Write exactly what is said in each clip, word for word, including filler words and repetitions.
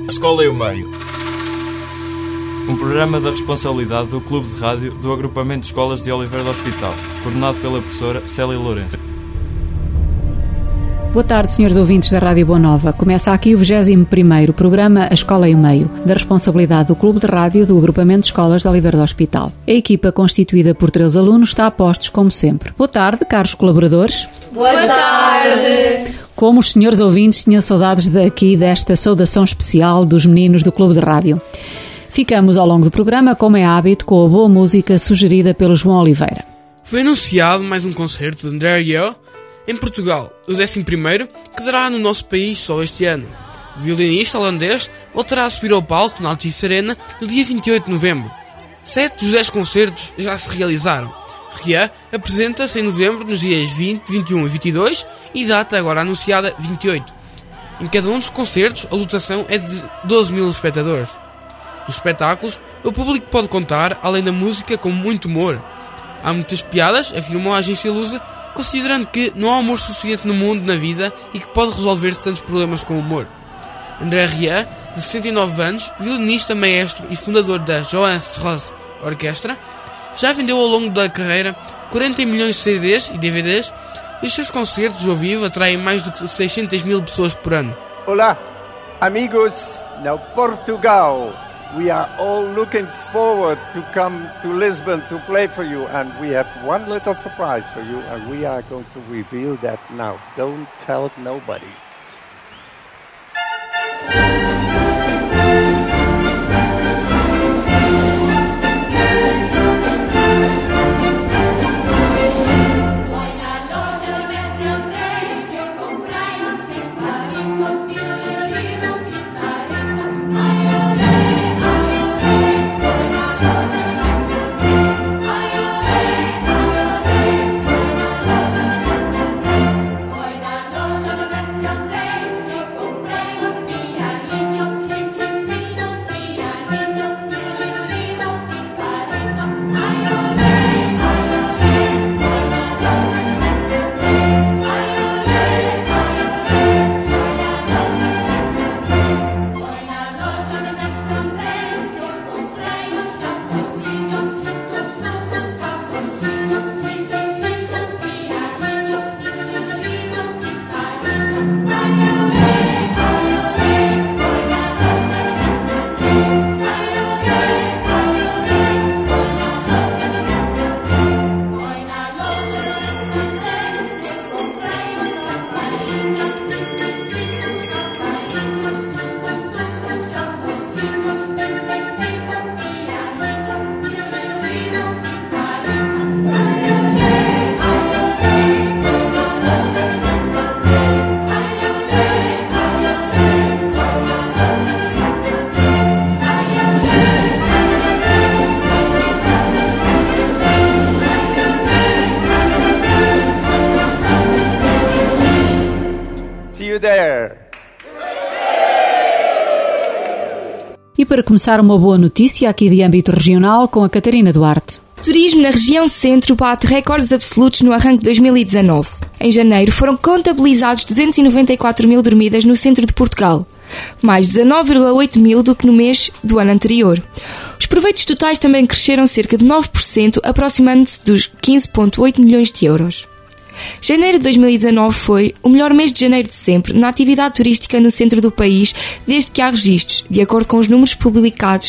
A Escola e o Meio. Um programa da responsabilidade do Clube de Rádio do Agrupamento de Escolas de Oliveira do Hospital, coordenado pela professora Célia Lourenço. Boa tarde, senhores ouvintes da Rádio Boa Nova. Começa aqui o vigésimo primeiro programa A Escola e o Meio, da responsabilidade do Clube de Rádio do Agrupamento de Escolas de Oliveira do Hospital. A equipa, constituída por três alunos, está a postos como sempre. Boa tarde, caros colaboradores. Boa tarde! Como os senhores ouvintes tinham saudades daqui desta saudação especial dos meninos do Clube de Rádio. Ficamos ao longo do programa, como é hábito, com a boa música sugerida pelo João Oliveira. Foi anunciado mais um concerto de André Rieu em Portugal, o décimo primeiro, que dará no nosso país só este ano. O violinista holandês voltará a subir ao palco na Altice Arena no dia vinte e oito de novembro. Sete dos dez concertos já se realizaram. Rieu apresenta-se em novembro nos dias vinte, vinte e um e vinte e dois e data agora anunciada vinte e oito. Em cada um dos concertos a lotação é de doze mil espectadores. Nos espetáculos, o público pode contar, além da música, com muito humor. Há muitas piadas, afirmou a agência Lusa, considerando que não há humor suficiente no mundo, na vida, e que pode resolver-se tantos problemas com humor. André Rieu, de sessenta e nove anos, violinista, maestro e fundador da Johannes Strauss Orquestra, já vendeu ao longo da carreira quarenta milhões de C Ds e D V Ds e os seus concertos ao vivo atraem mais do que seiscentas mil pessoas por ano. Olá, amigos, now Portugal. We are all looking forward to come to Lisbon to play for you, and we have one little surprise for you, and we are going to reveal that now. Don't tell nobody. E para começar, uma boa notícia aqui de âmbito regional com a Catarina Duarte. Turismo na região centro bate recordes absolutos no arranque de dois mil e dezanove. Em janeiro foram contabilizados duzentos e noventa e quatro mil dormidas no centro de Portugal, mais dezanove vírgula oito mil do que no mês do ano anterior. Os proveitos totais também cresceram cerca de nove por cento, aproximando-se dos quinze vírgula oito milhões de euros. Janeiro de dois mil e dezanove foi o melhor mês de janeiro de sempre na atividade turística no centro do país, desde que há registros, de acordo com os números publicados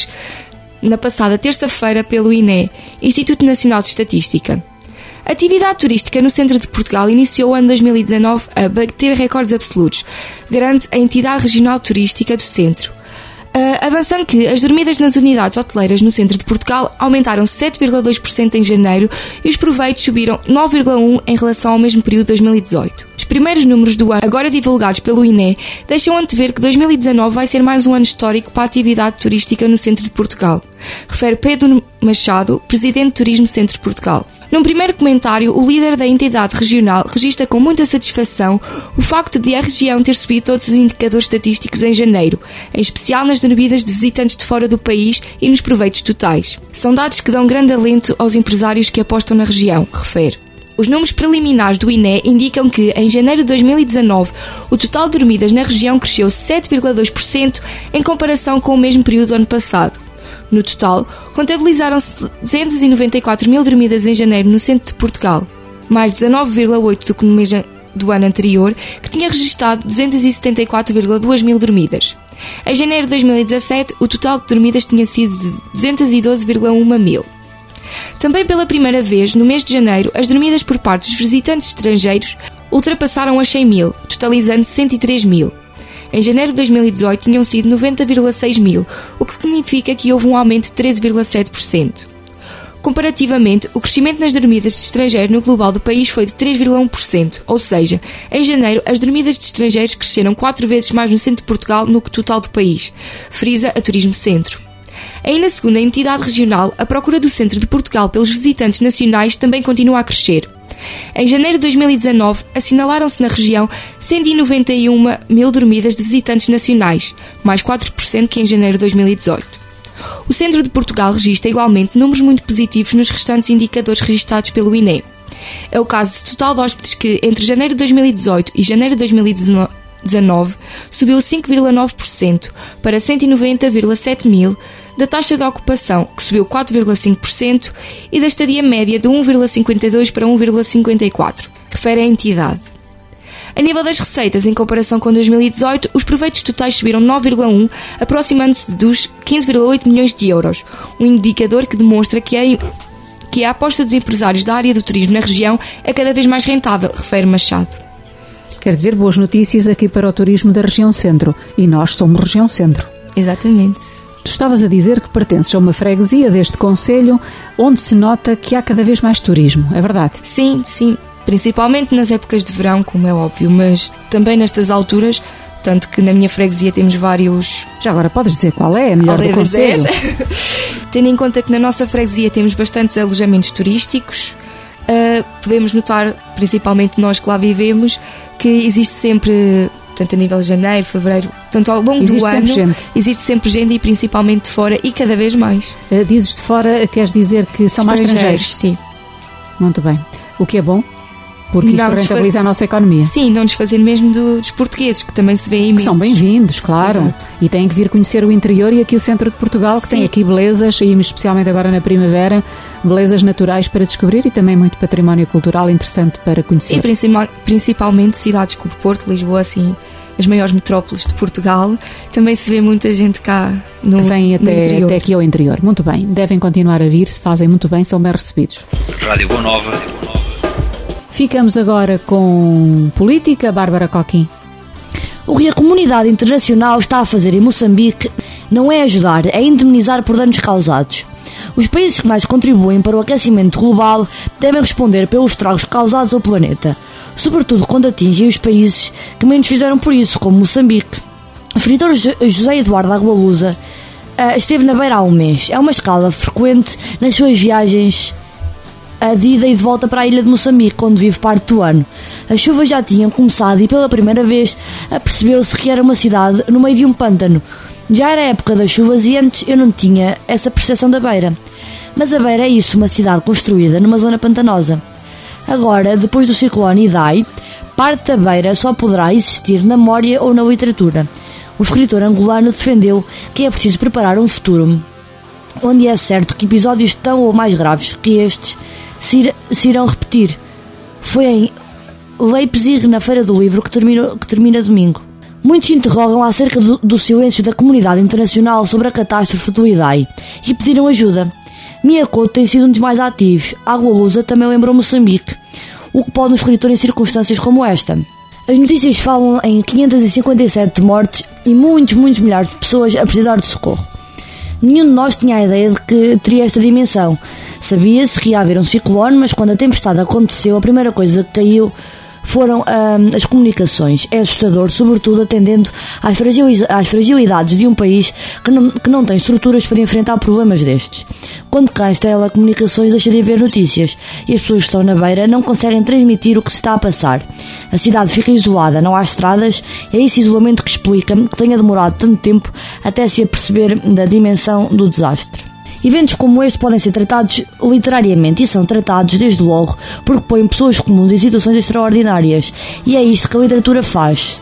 na passada terça-feira pelo I N E, Instituto Nacional de Estatística. A atividade turística no centro de Portugal iniciou o ano dois mil e dezanove a bater recordes absolutos, garante a entidade regional turística do centro. Uh, avançando que as dormidas nas unidades hoteleiras no centro de Portugal aumentaram sete vírgula dois por cento em janeiro e os proveitos subiram nove vírgula um por cento em relação ao mesmo período de dois mil e dezoito. Os primeiros números do ano, agora divulgados pelo I N E, deixam antever que dois mil e dezanove vai ser mais um ano histórico para a atividade turística no centro de Portugal, refere Pedro Machado, presidente de Turismo Centro de Portugal. Num primeiro comentário, o líder da entidade regional registra com muita satisfação o facto de a região ter subido todos os indicadores estatísticos em janeiro, em especial nas dormidas de visitantes de fora do país e nos proveitos totais. São dados que dão grande alento aos empresários que apostam na região, refere. Os números preliminares do I N E indicam que, em janeiro de dois mil e dezanove, o total de dormidas na região cresceu sete vírgula dois por cento em comparação com o mesmo período do ano passado. No total, contabilizaram-se duzentas e noventa e quatro mil dormidas em janeiro no centro de Portugal, mais dezanove vírgula oito por cento do que no mês do ano anterior, que tinha registrado duzentas e setenta e quatro vírgula dois mil dormidas. Em janeiro de dois mil e dezassete, o total de dormidas tinha sido de duzentas e doze vírgula um mil. Também pela primeira vez, no mês de janeiro, as dormidas por parte dos visitantes estrangeiros ultrapassaram as cem mil, totalizando cento e três mil. Em janeiro de dois mil e dezoito tinham sido noventa vírgula seis mil, o que significa que houve um aumento de treze vírgula sete por cento. Comparativamente, o crescimento nas dormidas de estrangeiro no global do país foi de três vírgula um por cento, ou seja, em janeiro as dormidas de estrangeiros cresceram quatro vezes mais no centro de Portugal no que total do país, frisa a Turismo Centro. Ainda segundo a entidade regional, a procura do centro de Portugal pelos visitantes nacionais também continua a crescer. Em janeiro de dois mil e dezanove, assinalaram-se na região cento e noventa e uma mil dormidas de visitantes nacionais, mais quatro por cento que em janeiro de dois mil e dezoito. O centro de Portugal registra igualmente números muito positivos nos restantes indicadores registados pelo I N E. É o caso de total de hóspedes que, entre janeiro de dois mil e dezoito e janeiro de dois mil e dezanove, subiu cinco vírgula nove por cento para cento e noventa vírgula sete mil, da taxa de ocupação, que subiu quatro vírgula cinco por cento, e da estadia média de um vírgula cinquenta e dois para um vírgula cinquenta e quatro, refere a entidade. A nível das receitas, em comparação com dois mil e dezoito, os proveitos totais subiram nove vírgula um, aproximando-se dos quinze vírgula oito milhões de euros, um indicador que demonstra que a, que a aposta dos empresários da área do turismo na região é cada vez mais rentável, refere Machado. Quer dizer, boas notícias aqui para o turismo da região centro, e nós somos região centro. Exatamente. Tu estavas a dizer que pertences a uma freguesia deste concelho onde se nota que há cada vez mais turismo, é verdade? Sim, sim. Principalmente nas épocas de verão, como é óbvio, mas também nestas alturas, tanto que na minha freguesia temos vários... Já agora podes dizer qual é a melhor Aldeia do concelho? Tendo em conta que na nossa freguesia temos bastantes alojamentos turísticos, uh, podemos notar, principalmente nós que lá vivemos, que existe sempre... tanto a nível de janeiro, fevereiro, tanto ao longo existe do ano, sempre gente. existe sempre gente e principalmente de fora e cada vez mais. Uh, dizes de fora, queres dizer que são mais estrangeiros? Sim. Muito bem. O que é bom, porque isto rentabiliza a nossa economia. Sim, não desfazendo mesmo do, dos portugueses, que também se vê imensos. Que são bem-vindos, claro. Exato. E têm que vir conhecer o interior e aqui o centro de Portugal, que Sim. tem aqui belezas, e especialmente agora na primavera, belezas naturais para descobrir e também muito património cultural interessante para conhecer. E principal, principalmente cidades como Porto, Lisboa, assim, as maiores metrópoles de Portugal, também se vê muita gente cá no, Vem até, no interior. até aqui ao interior. Muito bem, devem continuar a vir, se fazem muito bem, são bem recebidos. Rádio Boa Nova. Ficamos agora com política, Bárbara Coquim. O que a comunidade internacional está a fazer em Moçambique não é ajudar, é indemnizar por danos causados. Os países que mais contribuem para o aquecimento global devem responder pelos estragos causados ao planeta, sobretudo quando atingem os países que menos fizeram por isso, como Moçambique. O escritor José Eduardo Agualusa uh, esteve na beira há um mês. É uma escala frequente nas suas viagens a de ida e de volta para a ilha de Moçambique, onde vive parte do ano. As chuvas já tinham começado e pela primeira vez apercebeu-se que era uma cidade no meio de um pântano. Já era a época das chuvas e antes eu não tinha essa percepção da beira. Mas a beira é isso, uma cidade construída numa zona pantanosa. Agora, depois do ciclone Idai, parte da beira só poderá existir na memória ou na literatura. O escritor angolano defendeu que é preciso preparar um futuro onde é certo que episódios tão ou mais graves que estes se, se irão repetir. Foi em Leipzig, na Feira do Livro, que termina, que termina domingo. Muitos se interrogam acerca do, do silêncio da comunidade internacional sobre a catástrofe do Idai e pediram ajuda. Miyakoto tem sido um dos mais ativos. Agualusa também lembrou Moçambique, o que pode um escritor em circunstâncias como esta. As notícias falam em quinhentas e cinquenta e sete mortes e muitos, muitos milhares de pessoas a precisar de socorro. Nenhum de nós tinha a ideia de que teria esta dimensão. Sabia-se que ia haver um ciclone, mas quando a tempestade aconteceu, a primeira coisa que caiu foram hum, as comunicações. É assustador, sobretudo atendendo às, fragil- às fragilidades de um país que não, que não tem estruturas para enfrentar problemas destes. Quando cai as telecomunicações, deixa de haver notícias e as pessoas que estão na beira não conseguem transmitir o que se está a passar. A cidade fica isolada, não há estradas, e é esse isolamento que explica que tenha demorado tanto tempo até se aperceber da dimensão do desastre. Eventos como este podem ser tratados literariamente e são tratados desde logo porque põem pessoas comuns em situações extraordinárias, e é isto que a literatura faz.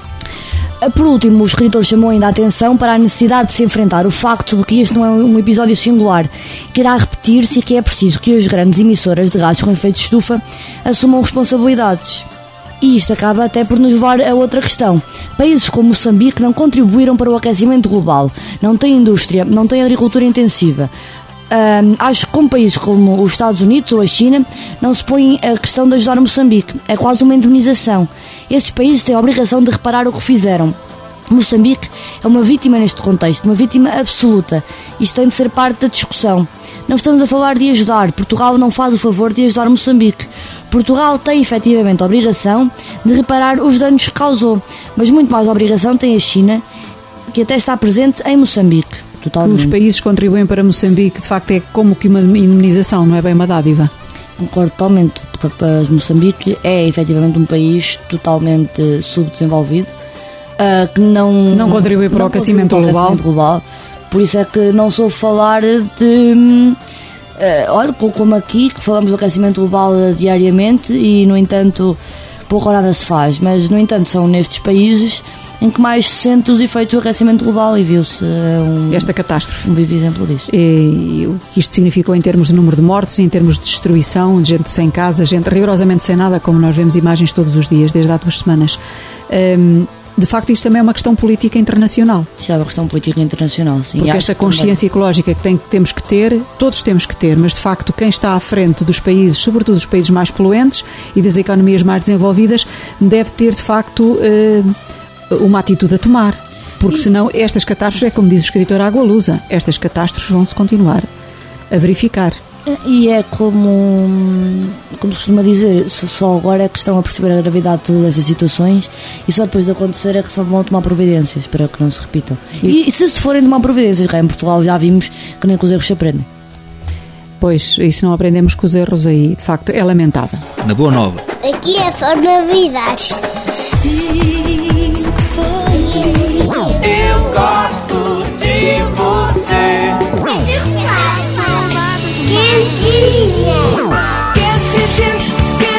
Por último, o escritor chamou ainda a atenção para a necessidade de se enfrentar o facto de que este não é um episódio singular, que irá repetir-se e que é preciso que as grandes emissoras de gases com efeito de estufa assumam responsabilidades. E isto acaba até por nos levar a outra questão. Países como Moçambique não contribuíram para o aquecimento global, não têm indústria, não têm agricultura intensiva. Um, acho que com países como os Estados Unidos ou a China não se põe a questão de ajudar Moçambique, é quase uma indemnização. Esses países têm a obrigação de reparar o que fizeram. Moçambique é uma vítima neste contexto, uma vítima absoluta. Isto tem de ser parte da discussão. Não estamos a falar de ajudar. Portugal não faz o favor de ajudar Moçambique. Portugal tem efetivamente a obrigação de reparar os danos que causou, mas muito mais a obrigação tem a China, que até está presente em Moçambique. Totalmente. Os países contribuem para Moçambique, de facto é como que uma indemnização, não é bem uma dádiva. Concordo totalmente, porque Moçambique é efetivamente um país totalmente subdesenvolvido, uh, que não, não contribui para não o aquecimento global. aquecimento global. Por isso é que não sou falar de... Uh, olha, como aqui, que falamos do aquecimento global diariamente e, no entanto, pouco ou nada se faz. Mas, no entanto, são nestes países em que mais se sente os efeitos do aquecimento global e viu-se um, esta catástrofe. Um vivo exemplo disso. E, e o que isto significou em termos de número de mortes, em termos de destruição, de gente sem casa, gente rigorosamente sem nada, como nós vemos imagens todos os dias, desde há duas semanas. Um, de facto, isto também é uma questão política internacional. Isto é uma questão política internacional, sim. Porque esta consciência também ecológica que, tem, que temos que ter, todos temos que ter, mas de facto quem está à frente dos países, sobretudo os países mais poluentes e das economias mais desenvolvidas, deve ter de facto uh, uma atitude a tomar. Porque senão estas catástrofes, é como diz o escritor Água Lusa, estas catástrofes vão-se continuar a verificar. E é como, como se costuma dizer, só agora é que estão a perceber a gravidade de todas essas situações e só depois de acontecer é que se vão tomar providências para que não se repitam. E, e se se forem tomar providências, cá em Portugal já vimos que nem com os erros se aprendem. Pois, e se não aprendemos com os erros aí, de facto, é lamentável. Na Boa Nova. Aqui é Forma Vidas. Eu gosto de você. Quentinha. Quer ser gente, quer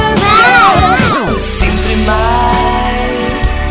ser amor. Sempre mais.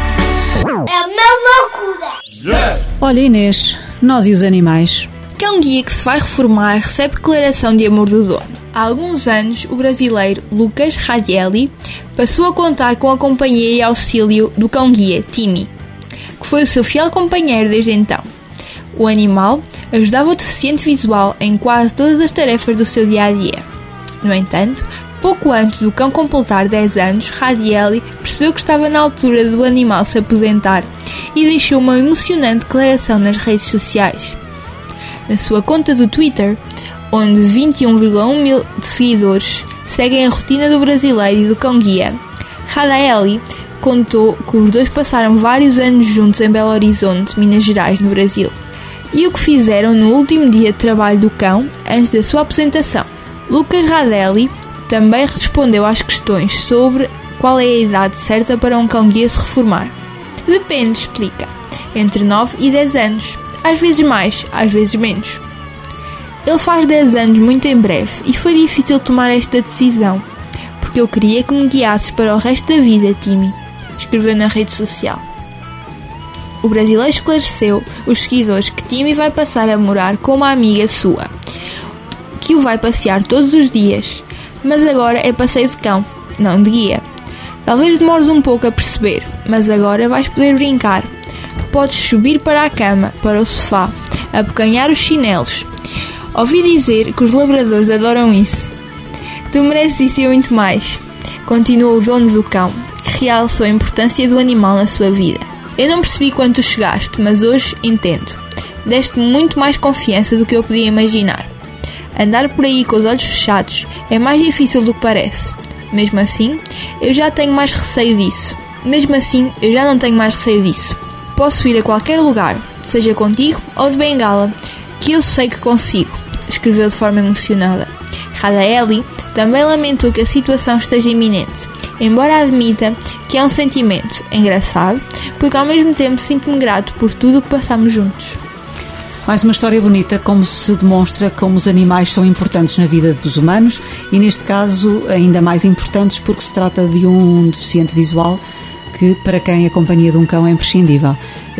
É uma loucura. Yeah. Olha, Inês, nós e os animais. Cão guia que se vai reformar recebe declaração de amor do dono. Há alguns anos, o brasileiro Lucas Radielli passou a contar com a companhia e auxílio do cão guia Timmy, que foi o seu fiel companheiro desde então. O animal ajudava o deficiente visual em quase todas as tarefas do seu dia-a-dia. No entanto, pouco antes do cão completar dez anos, Radielli percebeu que estava na altura do animal se aposentar e deixou uma emocionante declaração nas redes sociais. Na sua conta do Twitter, onde vinte e um vírgula um mil de seguidores seguem a rotina do brasileiro e do cão-guia, Radielli contou que os dois passaram vários anos juntos em Belo Horizonte, Minas Gerais, no Brasil, e o que fizeram no último dia de trabalho do cão antes da sua aposentação. Lucas Radielli também respondeu às questões sobre qual é a idade certa para um cão-guia se reformar. Depende, explica, entre nove e dez anos, às vezes mais, às vezes menos. Ele faz dez anos muito em breve e foi difícil tomar esta decisão, porque eu queria que me guiasses para o resto da vida, Timmy, escreveu na rede social. O brasileiro esclareceu os seguidores que Timmy vai passar a morar com uma amiga sua, que o vai passear todos os dias, mas agora é passeio de cão, não de guia. Talvez demores um pouco a perceber, mas agora vais poder brincar. Podes subir para a cama, para o sofá, abocanhar os chinelos. Ouvi dizer que os labradores adoram isso. Tu mereces isso e muito mais, continuou o dono do cão, que realçou a importância do animal na sua vida. Eu não percebi quando tu chegaste, mas hoje entendo. Deste-me muito mais confiança do que eu podia imaginar. Andar por aí com os olhos fechados é mais difícil do que parece. Mesmo assim, eu já tenho mais receio disso. Mesmo assim, eu já não tenho mais receio disso. Posso ir a qualquer lugar, seja contigo ou de bengala, que eu sei que consigo, escreveu de forma emocionada. Radielli também lamentou que a situação esteja iminente, embora admita que é um sentimento engraçado, porque ao mesmo tempo sinto-me grato por tudo o que passamos juntos. Mais uma história bonita, como se demonstra como os animais são importantes na vida dos humanos e, neste caso, ainda mais importantes porque se trata de um deficiente visual que, para quem a companhia de um cão é imprescindível.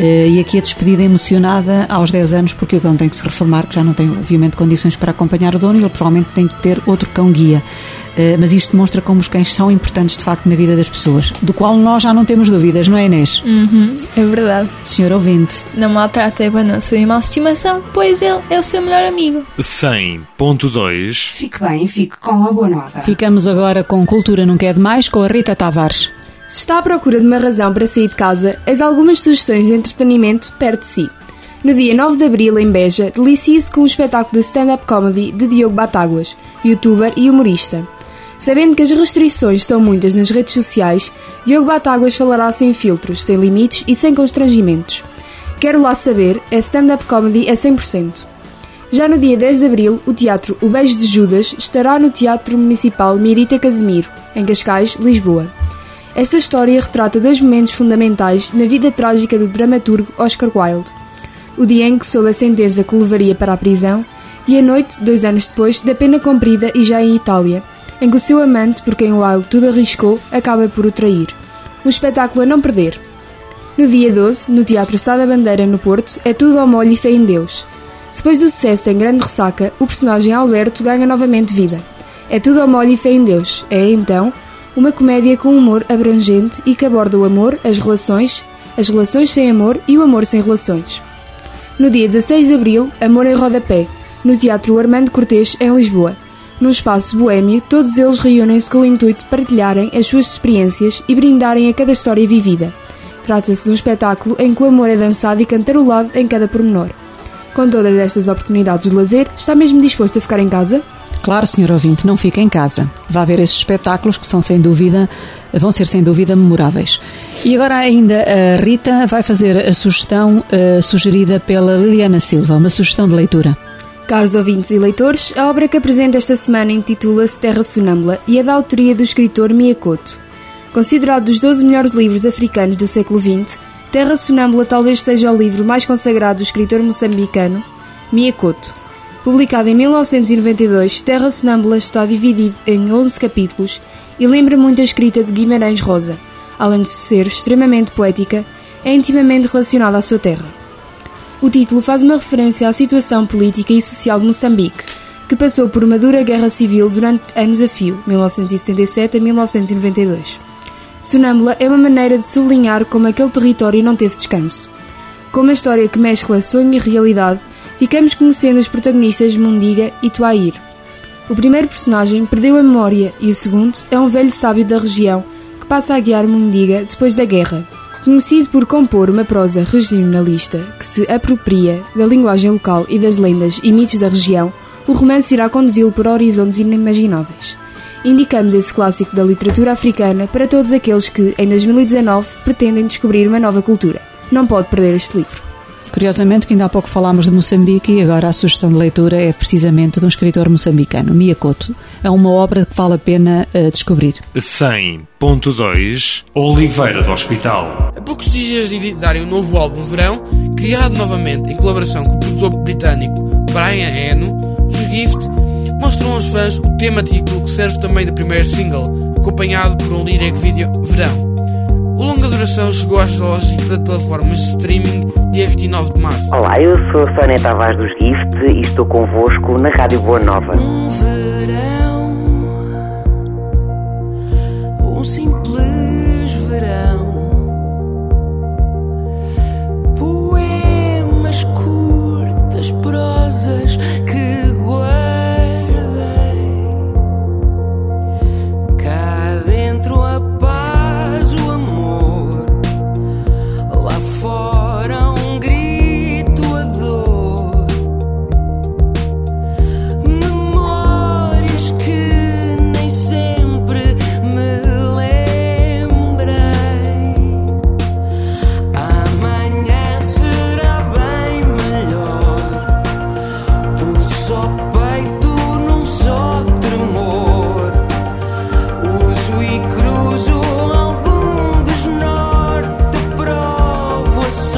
E aqui a despedida emocionada aos dez anos, porque o cão tem que se reformar, que já não tem, obviamente, condições para acompanhar o dono e ele provavelmente tem que ter outro cão-guia. Mas isto demonstra como os cães são importantes, de facto, na vida das pessoas, do qual nós já não temos dúvidas, não é, Inês? Uhum, é verdade. Senhor ouvinte. Não maltrate bem o seu animal de estimação, pois ele é o seu melhor amigo. cem ponto dois. Fique bem, fique com a boa nova. Ficamos agora com Cultura Nunca é Demais, com a Rita Tavares. Se está à procura de uma razão para sair de casa, eis algumas sugestões de entretenimento perto de si. No dia nove de abril, em Beja, delicie-se com o espetáculo de stand-up comedy de Diogo Batáguas, youtuber e humorista. Sabendo que as restrições são muitas nas redes sociais, Diogo Batáguas falará sem filtros, sem limites e sem constrangimentos. Quero lá saber, é stand-up comedy a cem por cento. Já no dia dez de abril, o teatro O Beijo de Judas estará no Teatro Municipal Mirita Casemiro, em Cascais, Lisboa. Esta história retrata dois momentos fundamentais na vida trágica do dramaturgo Oscar Wilde. O dia em que soube a sentença que o levaria para a prisão e a noite, dois anos depois, da pena cumprida e já em Itália, em que o seu amante, por quem Wilde tudo arriscou, acaba por o trair. Um espetáculo a não perder. No dia doze, no Teatro Sá da Bandeira, no Porto, é tudo ao molho e fé em Deus. Depois do sucesso em Grande Ressaca, o personagem Alberto ganha novamente vida. É tudo ao molho e fé em Deus. É, então, uma comédia com humor abrangente e que aborda o amor, as relações, as relações sem amor e o amor sem relações. No dia dezasseis de abril, Amor em Rodapé, no Teatro Armando Cortês, em Lisboa. Num espaço boémio, todos eles reúnem-se com o intuito de partilharem as suas experiências e brindarem a cada história vivida. Trata-se de um espetáculo em que o amor é dançado e cantarolado em cada pormenor. Com todas estas oportunidades de lazer, está mesmo disposto a ficar em casa? Claro, senhor ouvinte, não fica em casa. Vá ver estes espetáculos que são sem dúvida, vão ser sem dúvida memoráveis. E agora ainda a Rita vai fazer a sugestão uh, sugerida pela Liliana Silva, uma sugestão de leitura. Caros ouvintes e leitores, a obra que apresento esta semana intitula-se Terra Sonâmbula e é da autoria do escritor Mia Couto. Considerado dos doze melhores livros africanos do século vinte, Terra Sonâmbula talvez seja o livro mais consagrado do escritor moçambicano Mia Couto. Publicado em mil novecentos e noventa e dois, Terra Sonâmbula está dividido em onze capítulos e lembra muito a escrita de Guimarães Rosa. Além de ser extremamente poética, é intimamente relacionada à sua terra. O título faz uma referência à situação política e social de Moçambique, que passou por uma dura guerra civil durante anos a fio, mil novecentos e setenta e sete a mil novecentos e noventa e dois. Sonâmbula é uma maneira de sublinhar como aquele território não teve descanso. Com uma história que mescla sonho e realidade, ficamos conhecendo os protagonistas Mundiga e Tuair. O primeiro personagem perdeu a memória e o segundo é um velho sábio da região que passa a guiar Mundiga depois da guerra. Conhecido por compor uma prosa regionalista que se apropria da linguagem local e das lendas e mitos da região, o romance irá conduzi-lo por horizontes inimagináveis. Indicamos esse clássico da literatura africana para todos aqueles que, em dois mil e dezanove, pretendem descobrir uma nova cultura. Não pode perder este livro. Curiosamente, que ainda há pouco falámos de Moçambique e agora a sugestão de leitura é precisamente de um escritor moçambicano, Mia Couto. É uma obra que vale a pena uh, descobrir. cem ponto dois. Oliveira do Hospital. A poucos dias de editarem um novo álbum Verão, criado novamente em colaboração com o produtor britânico Brian Eno, os Gift mostram aos fãs o tema título que serve também do primeiro single, acompanhado por um lyric vídeo Verão. O longa duração chegou às lojas e plataformas de streaming dia vinte e nove de março. Olá, eu sou a Sónia Tavares dos Gift e estou convosco na Rádio Boa Nova. Um verão, um simples verão, poemas curtas, prosas que guardei cá dentro a paz, o amor, lá fora um grito, a dor, memórias que nem sempre me lembrei. Amanhã será bem melhor, pulso ao peito num só tremor, uso e cruzo algum desnorte, provo a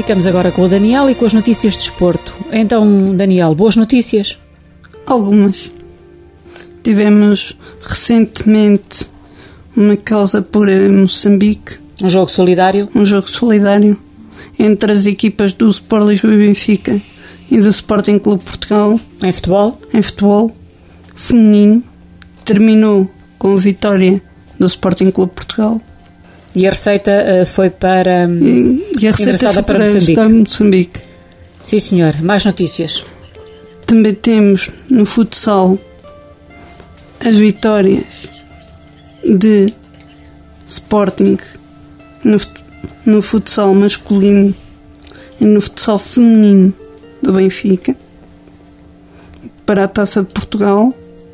Ficamos agora com o Daniel e com as notícias de desporto. Então, Daniel, boas notícias? Algumas. Tivemos recentemente uma causa por Moçambique. Um jogo solidário? Um jogo solidário entre as equipas do Sport Lisboa e Benfica e do Sporting Clube Portugal. Em futebol? Em futebol feminino. Terminou com a vitória do Sporting Clube Portugal. E a receita uh, foi para... E, e a receita foi para, para Moçambique. Moçambique. Sim, senhor. Mais notícias. Também temos no futsal as vitórias de Sporting no, no futsal masculino e no futsal feminino do Benfica para a Taça de Portugal.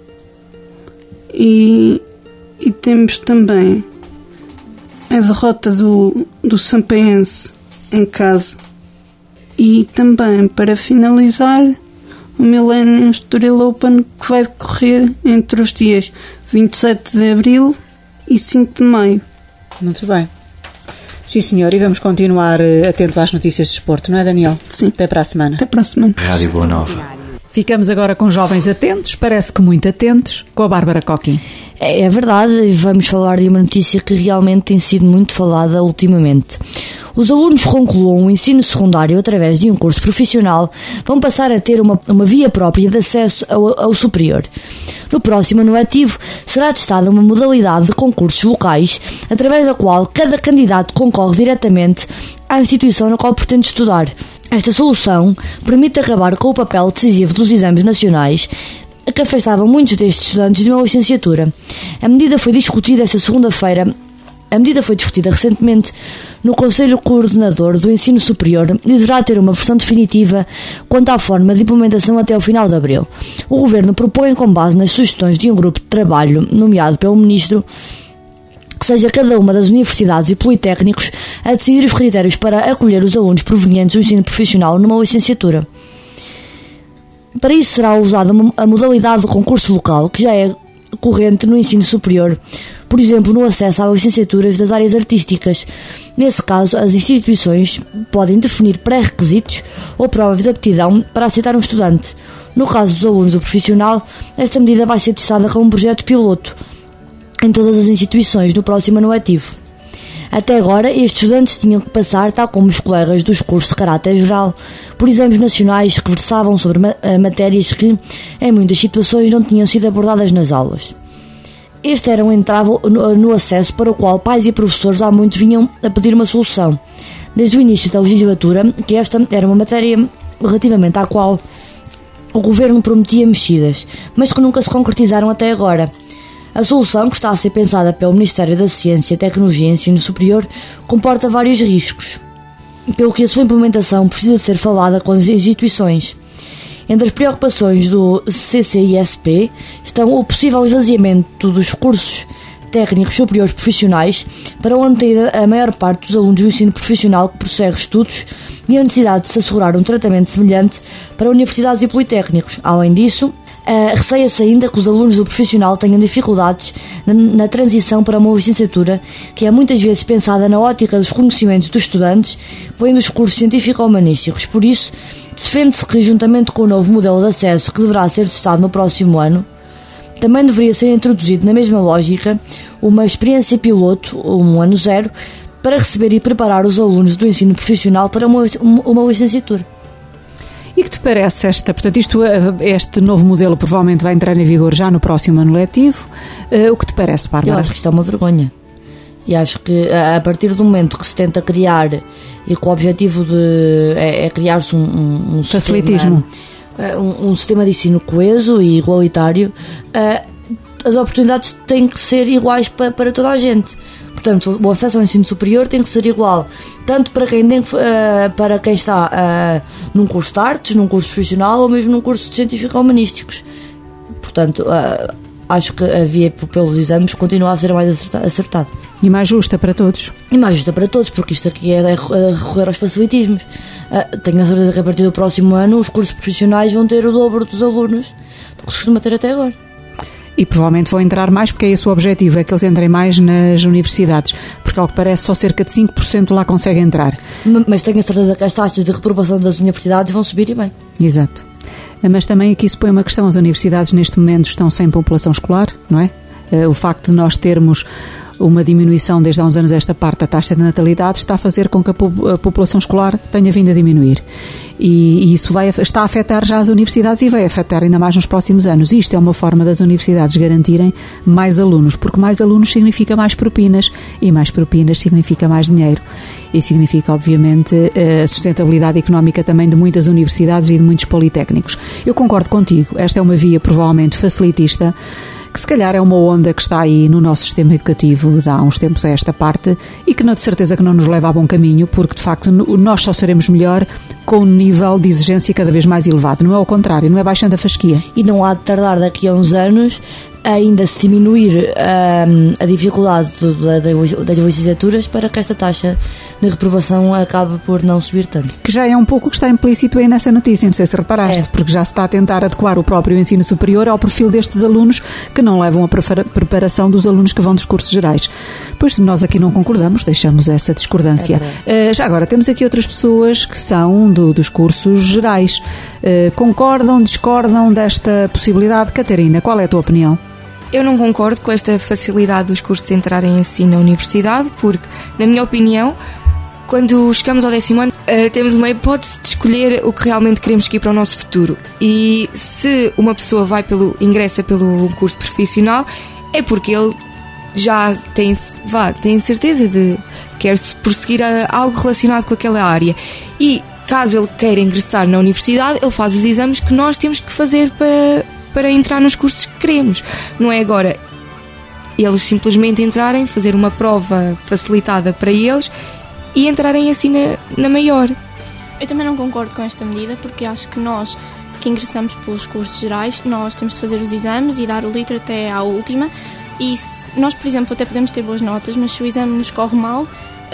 E, e temos também a derrota do, do Sampaense em casa. E também, para finalizar, o Millennium Estoril Open, que vai decorrer entre os dias vinte e sete de abril e cinco de maio. Muito bem. Sim, senhor, e vamos continuar atento às notícias de desporto, não é, Daniel? Sim. Até para a semana. Até para a semana. Rádio Boa Nova. Ficamos agora com jovens atentos, parece que muito atentos, com a Bárbara Coquim. É verdade, e vamos falar de uma notícia que realmente tem sido muito falada ultimamente. Os alunos que concluam o ensino secundário através de um curso profissional vão passar a ter uma, uma via própria de acesso ao, ao superior. No próximo ano letivo será testada uma modalidade de concursos locais através da qual cada candidato concorre diretamente à instituição na qual pretende estudar. Esta solução permite acabar com o papel decisivo dos exames nacionais que afastavam muitos destes estudantes de uma licenciatura. A medida foi discutida esta segunda-feira A medida foi discutida recentemente no Conselho Coordenador do Ensino Superior e deverá ter uma versão definitiva quanto à forma de implementação até ao final de abril. O Governo propõe, com base nas sugestões de um grupo de trabalho nomeado pelo Ministro, que seja cada uma das universidades e politécnicos a decidir os critérios para acolher os alunos provenientes do ensino profissional numa licenciatura. Para isso será usada a modalidade de concurso local, que já é corrente no ensino superior, por exemplo, no acesso às licenciaturas das áreas artísticas. Nesse caso, as instituições podem definir pré-requisitos ou provas de aptidão para aceitar um estudante. No caso dos alunos do profissional, esta medida vai ser testada como um projeto piloto em todas as instituições no próximo ano letivo. Até agora, estes estudantes tinham que passar, tal como os colegas dos cursos de caráter geral, por exames nacionais que versavam sobre matérias que, em muitas situações, não tinham sido abordadas nas aulas. Este era um entrave no acesso para o qual pais e professores há muito vinham a pedir uma solução. Desde o início da legislatura, que esta era uma matéria relativamente à qual o Governo prometia mexidas, mas que nunca se concretizaram até agora. A solução, que está a ser pensada pelo Ministério da Ciência, Tecnologia e Ensino Superior, comporta vários riscos, pelo que a sua implementação precisa de ser falada com as instituições. Entre as preocupações do C C I S P estão o possível esvaziamento dos cursos técnicos superiores profissionais, para onde tem a maior parte dos alunos do ensino profissional que prossegue estudos, e a necessidade de se assegurar um tratamento semelhante para universidades e politécnicos. Além disso, Uh, receia-se ainda que os alunos do profissional tenham dificuldades na, na transição para uma licenciatura, que é muitas vezes pensada na ótica dos conhecimentos dos estudantes, bem dos cursos científico-humanísticos. Por isso, defende-se que, juntamente com o novo modelo de acesso que deverá ser testado no próximo ano, também deveria ser introduzido na mesma lógica uma experiência piloto, um ano zero, para receber e preparar os alunos do ensino profissional para uma, uma licenciatura. E que te parece esta, portanto, isto, este novo modelo provavelmente vai entrar em vigor já no próximo ano letivo. Uh, o que te parece, Bárbara? Eu acho que isto é uma vergonha. E acho que a partir do momento que se tenta criar, e com o objetivo de é, é criar-se um, um, um facilitismo, sistema, um, um sistema de ensino coeso e igualitário, uh, as oportunidades têm que ser iguais para, para toda a gente. Portanto, o acesso ao ensino superior tem que ser igual, tanto para quem, uh, para quem está uh, num curso de artes, num curso profissional ou mesmo num curso de científico-humanísticos. Portanto, uh, acho que a via pelos exames continua a ser mais acertada. E mais justa para todos. E mais justa para todos, porque isto aqui é recorrer aos facilitismos. Uh, tenho a certeza que a partir do próximo ano os cursos profissionais vão ter o dobro dos alunos do que se costuma ter até agora. E provavelmente vão entrar mais, porque é esse o objetivo, é que eles entrem mais nas universidades, porque ao que parece só cerca de cinco por cento lá conseguem entrar. Mas tenho a certeza que as taxas de reprovação das universidades vão subir e bem. Exato. Mas também aqui se põe uma questão, as universidades neste momento estão sem população escolar, não é? O facto de nós termos uma diminuição desde há uns anos esta parte da taxa de natalidade está a fazer com que a população escolar tenha vindo a diminuir. E isso vai, está a afetar já as universidades e vai afetar ainda mais nos próximos anos. Isto é uma forma das universidades garantirem mais alunos, porque mais alunos significa mais propinas e mais propinas significa mais dinheiro. E significa, obviamente, a sustentabilidade económica também de muitas universidades e de muitos politécnicos. Eu concordo contigo, esta é uma via provavelmente facilitista, que se calhar é uma onda que está aí no nosso sistema educativo de há uns tempos a esta parte e que não de certeza que não nos leva a bom caminho, porque de facto nós só seremos melhor com um nível de exigência cada vez mais elevado, não é ao contrário, não é baixando a fasquia. E não há de tardar daqui a uns anos ainda se diminuir um, a dificuldade do, da, das licenciaturas para que esta taxa de reprovação acabe por não subir tanto. Que já é um pouco o que está implícito aí nessa notícia, não sei se reparaste, é. Porque já se está a tentar adequar o próprio ensino superior ao perfil destes alunos que não levam a preparação dos alunos que vão dos cursos gerais. Pois nós aqui não concordamos, deixamos essa discordância. É uh, já agora, temos aqui outras pessoas que são do, dos cursos gerais. Uh, concordam, discordam desta possibilidade? Catarina, qual é a tua opinião? Eu não concordo com esta facilidade dos cursos entrarem assim na universidade, porque, na minha opinião, quando chegamos ao décimo ano, uh, temos uma hipótese de escolher o que realmente queremos seguir para o nosso futuro. E se uma pessoa vai pelo, ingressa pelo curso profissional, é porque ele já tem, vá, tem certeza de que quer se prosseguir a, algo relacionado com aquela área. E caso ele queira ingressar na universidade, ele faz os exames que nós temos que fazer para... para entrar nos cursos que queremos. Não é agora eles simplesmente entrarem, fazer uma prova facilitada para eles e entrarem assim na, na maior. Eu também não concordo com esta medida, porque acho que nós que ingressamos pelos cursos gerais, nós temos de fazer os exames e dar o litro até à última, e se, nós, por exemplo, até podemos ter boas notas, mas se o exame nos corre mal,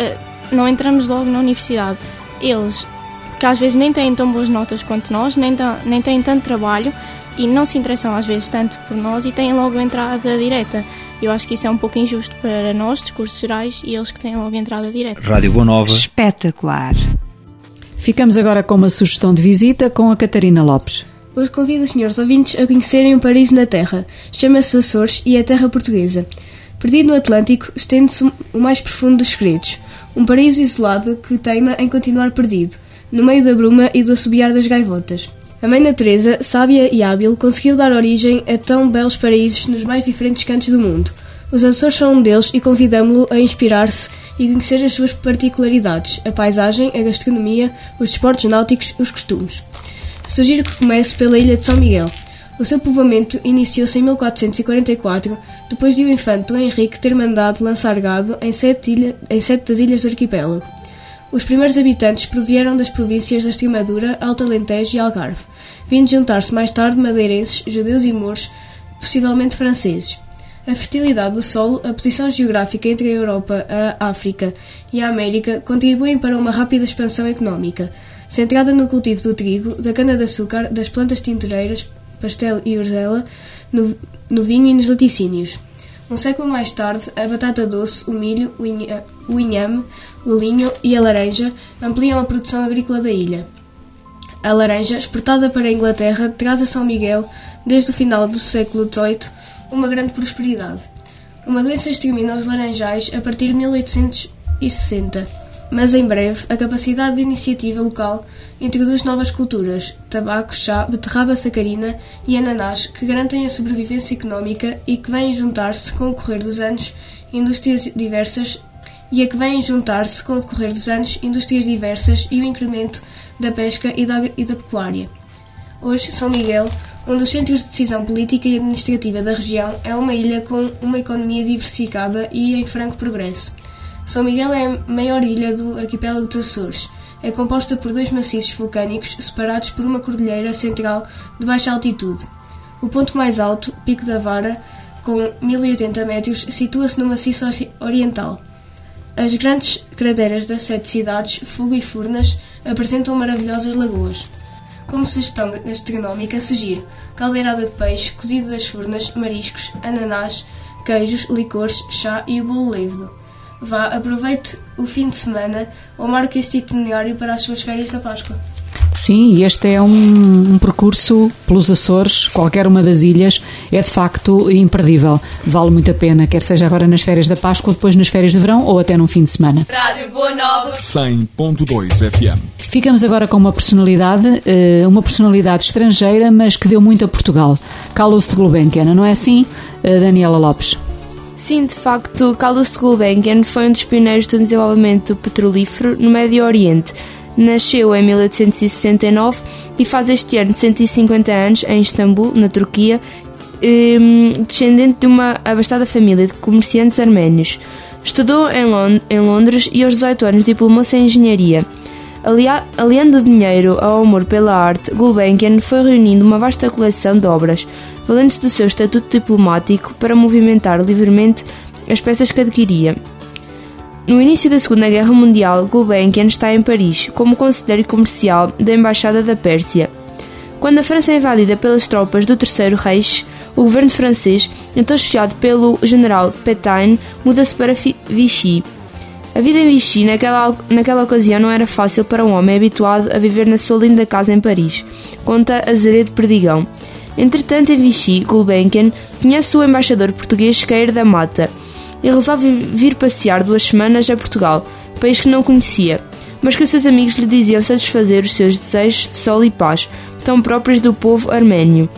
não entramos logo na universidade. Eles, que às vezes nem têm tão boas notas quanto nós, nem, tão, nem têm tanto trabalho, e não se interessam às vezes tanto por nós e têm logo a entrada direta. Eu acho que isso é um pouco injusto para nós, dos cursos gerais, e eles que têm logo a entrada direta. Rádio Boa Nova. Espetacular. Ficamos agora com uma sugestão de visita com a Catarina Lopes. Hoje convido os senhores ouvintes a conhecerem um paraíso na Terra. Chama-se Açores e é a terra portuguesa. Perdido no Atlântico, estende-se o mais profundo dos segredos. Um paraíso isolado que teima em continuar perdido, no meio da bruma e do assobiar das gaivotas. A Mãe Natureza, sábia e hábil, conseguiu dar origem a tão belos paraísos nos mais diferentes cantos do mundo. Os Açores são um deles e convidamo-lo a inspirar-se e conhecer as suas particularidades, a paisagem, a gastronomia, os desportos náuticos, os costumes. Sugiro que comece pela ilha de São Miguel. O seu povoamento iniciou-se em mil quatrocentos e quarenta e quatro, depois de o infante Dom Henrique ter mandado lançar gado em sete, ilha, em sete das ilhas do arquipélago. Os primeiros habitantes provieram das províncias da Extremadura, Alto Alentejo e Algarve, vindo juntar-se mais tarde madeirenses, judeus e mouros, possivelmente franceses. A fertilidade do solo, a posição geográfica entre a Europa, a África e a América contribuem para uma rápida expansão económica, centrada no cultivo do trigo, da cana-de-açúcar, das plantas tintureiras, pastel e orzela, no, no vinho e nos laticínios. Um século mais tarde, a batata doce, o milho, o, inha, o inhame, o linho e a laranja ampliam a produção agrícola da ilha. A laranja, exportada para a Inglaterra, traz a São Miguel, desde o final do século dezoito, uma grande prosperidade. Uma doença exterminou os laranjais a partir de mil oitocentos e sessenta, mas em breve a capacidade de iniciativa local introduz novas culturas, tabaco, chá, beterraba sacarina e ananás, que garantem a sobrevivência económica e que vêm juntar-se com o decorrer dos anos indústrias diversas e a que vêm juntar-se com o decorrer dos anos indústrias diversas e o incremento da pesca e da, e da pecuária. Hoje, São Miguel, um dos centros de decisão política e administrativa da região, é uma ilha com uma economia diversificada e em franco progresso. São Miguel é a maior ilha do arquipélago dos Açores. É composta por dois maciços vulcânicos separados por uma cordilheira central de baixa altitude. O ponto mais alto, Pico da Vara, com mil e oitenta metros, situa-se no maciço oriental. As grandes crateras das sete cidades, Fogo e Furnas, apresentam maravilhosas lagoas. Como sugestão gastronómica, sugiro caldeirada de peixe, cozido das furnas, mariscos, ananás, queijos, licores, chá e o bolo levedo. Vá, aproveite o fim de semana ou marque este itinerário para as suas férias da Páscoa. Sim, e este é um, um percurso pelos Açores, qualquer uma das ilhas, é de facto imperdível. Vale muito a pena, quer seja agora nas férias da Páscoa, depois nas férias de verão ou até num fim de semana. Rádio Boa Nova cem ponto dois F M. Ficamos agora com uma personalidade, uma personalidade estrangeira, mas que deu muito a Portugal. Carlos de Gulbenkian, não é assim, Daniela Lopes? Sim, de facto, Carlos de Gulbenkian foi um dos pioneiros do desenvolvimento petrolífero no Médio Oriente. Nasceu em mil oitocentos e sessenta e nove e faz este ano cento e cinquenta anos em Istambul, na Turquia, descendente de uma abastada família de comerciantes arménios. Estudou em, Lond- em Londres e aos dezoito anos diplomou-se em engenharia. Alia- aliando o dinheiro ao amor pela arte, Gulbenkian foi reunindo uma vasta coleção de obras, valendo-se do seu estatuto diplomático para movimentar livremente as peças que adquiria. No início da Segunda Guerra Mundial, Gulbenkian está em Paris, como conselheiro comercial da Embaixada da Pérsia. Quando a França é invadida pelas tropas do Terceiro Reich, o governo francês, então chefiado pelo general Pétain, muda-se para Vichy. A vida em Vichy, naquela, naquela ocasião, não era fácil para um homem habituado a viver na sua linda casa em Paris, conta Azeredo Perdigão. Entretanto, em Vichy, Gulbenkian conhece o embaixador português Queiro da Mata e resolve vir passear duas semanas a Portugal, país que não conhecia, mas que os seus amigos lhe diziam satisfazer os seus desejos de sol e paz, tão próprios do povo arménio.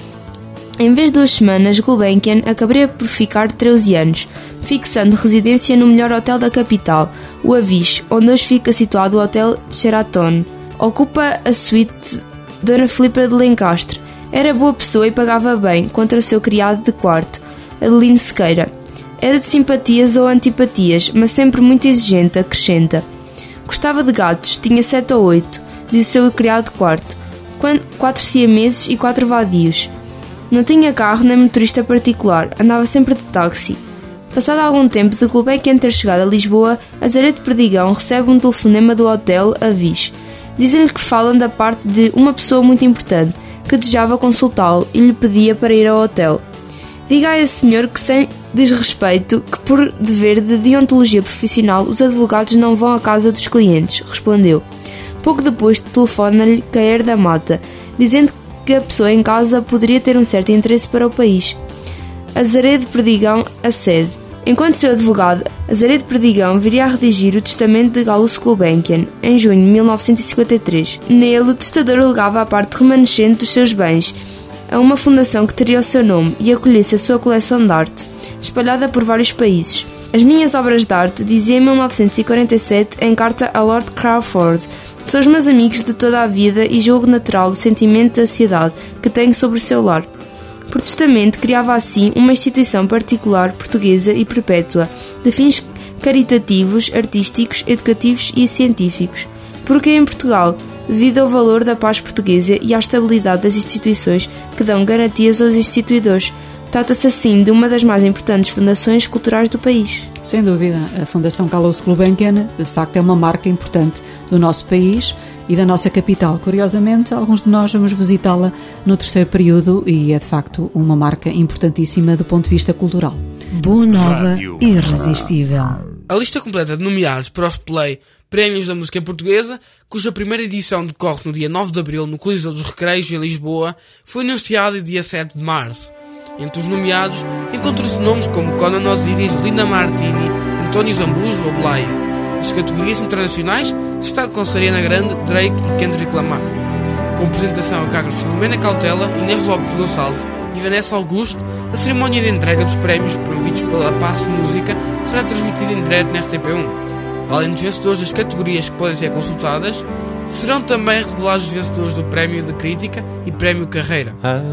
Em vez de duas semanas, Gulbenkian acabaria por ficar treze anos, fixando residência no melhor hotel da capital, o Avis, onde hoje fica situado o Hotel Sheraton. Ocupa a suíte Dona Filipa de Lencastre. Era boa pessoa e pagava bem contra o seu criado de quarto, Adelino Sequeira. Era de simpatias ou antipatias, mas sempre muito exigente, acrescenta. Gostava de gatos, tinha sete ou oito, diz o seu criado de quarto, quatro siameses e quatro vadios. Não tinha carro nem motorista particular, andava sempre de táxi. Passado algum tempo de Gulbenkian ter chegado a Lisboa, Azeredo Perdigão recebe um telefonema do Hotel Avis. Dizem-lhe que falam da parte de uma pessoa muito importante, que desejava consultá-lo e lhe pedia para ir ao hotel. Diga a esse senhor que, sem desrespeito, que por dever de deontologia profissional os advogados não vão à casa dos clientes, respondeu. Pouco depois telefona-lhe Queiro da Mata, dizendo que a pessoa em casa poderia ter um certo interesse para o país. Azeredo Perdigão acede. Enquanto seu advogado, Azeredo Perdigão viria a redigir o testamento de Carlos Gulbenkian, em junho de mil novecentos e cinquenta e três. Nele, o testador legava a parte remanescente dos seus bens a uma fundação que teria o seu nome e acolhesse a sua coleção de arte, espalhada por vários países. As minhas obras de arte, dizia em mil novecentos e quarenta e sete em carta a Lord Crawford, são os meus amigos de toda a vida e julgo natural o sentimento de ansiedade que tenho sobre o seu lar. Por testamento, criava assim uma instituição particular portuguesa e perpétua, de fins caritativos, artísticos, educativos e científicos. Porque em Portugal, devido ao valor da paz portuguesa e à estabilidade das instituições que dão garantias aos instituidores, trata-se assim de uma das mais importantes fundações culturais do país. Sem dúvida, a Fundação Carlos Gulbenkian de facto é uma marca importante do nosso país e da nossa capital. Curiosamente, alguns de nós vamos visitá-la no terceiro período e é de facto uma marca importantíssima do ponto de vista cultural. Boa Nova, irresistível. A lista completa de nomeados para os Play Prémios da Música Portuguesa, cuja primeira edição decorre no dia nove de abril no Coliseu dos Recreios, em Lisboa, foi anunciada em dia sete de março. Entre os nomeados encontram-se nomes como Conan Osiris, Linda Martini, António Zambujo ou Blaya. Nas categorias internacionais destacam Ariana Grande, Drake e Kendrick Lamar. Com apresentação a cargo de Filomena Cautela, Inês Lopes Gonçalves e Vanessa Augusto, a cerimónia de entrega dos prémios promovidos pela Passo Música será transmitida em direto na R T P um. Além dos vencedores das categorias que podem ser consultadas, serão também revelados os vencedores do Prémio de Crítica e Prémio Carreira.